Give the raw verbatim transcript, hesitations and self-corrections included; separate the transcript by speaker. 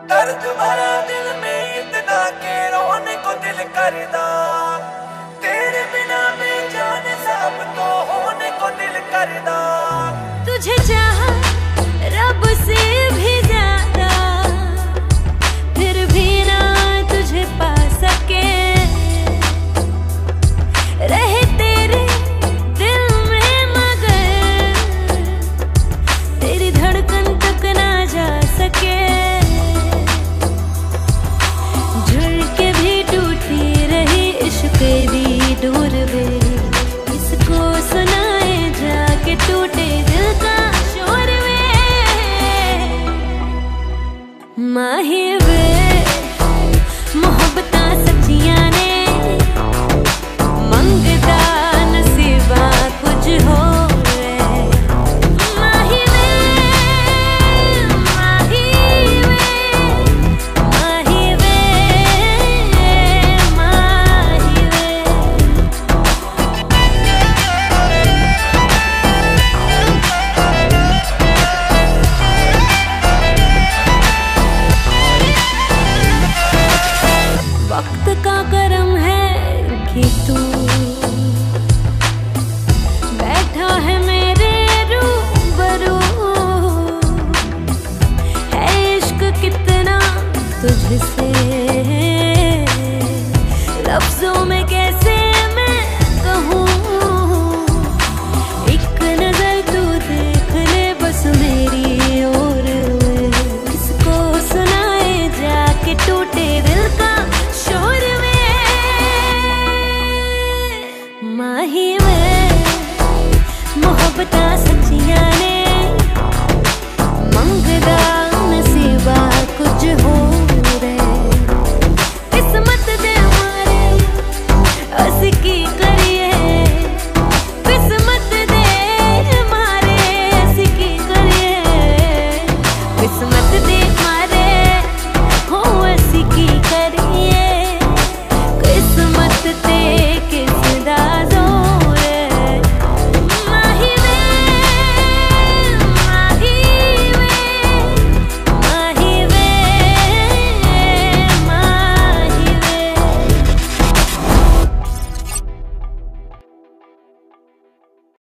Speaker 1: दर्द भरा दिल में इतना के रोने को दिल करदा, तेरे बिना बेजान सब तो होने को दिल करदा।
Speaker 2: तुझे चाहा रब से भी ज्यादा, फिर भी ना तुझे पा सके, रहे तेरे दिल में मगर तेरी धड़कन तक ना जा सके। झुल के भी टूटी रही इश्क दी दूर बेरी, किसको सुनाए जाके टूटे दिल का शोर वे। माही वे मोहब्बतां सच्चियां ने, मंगदा नसीबा कुछ हो वे। माही वे माही वे माही वे माही वे। वक्त का करम है कि तू बैठा है मेरे रूबरू, है इश्क कितना तुझसे लफ्जों में कैसे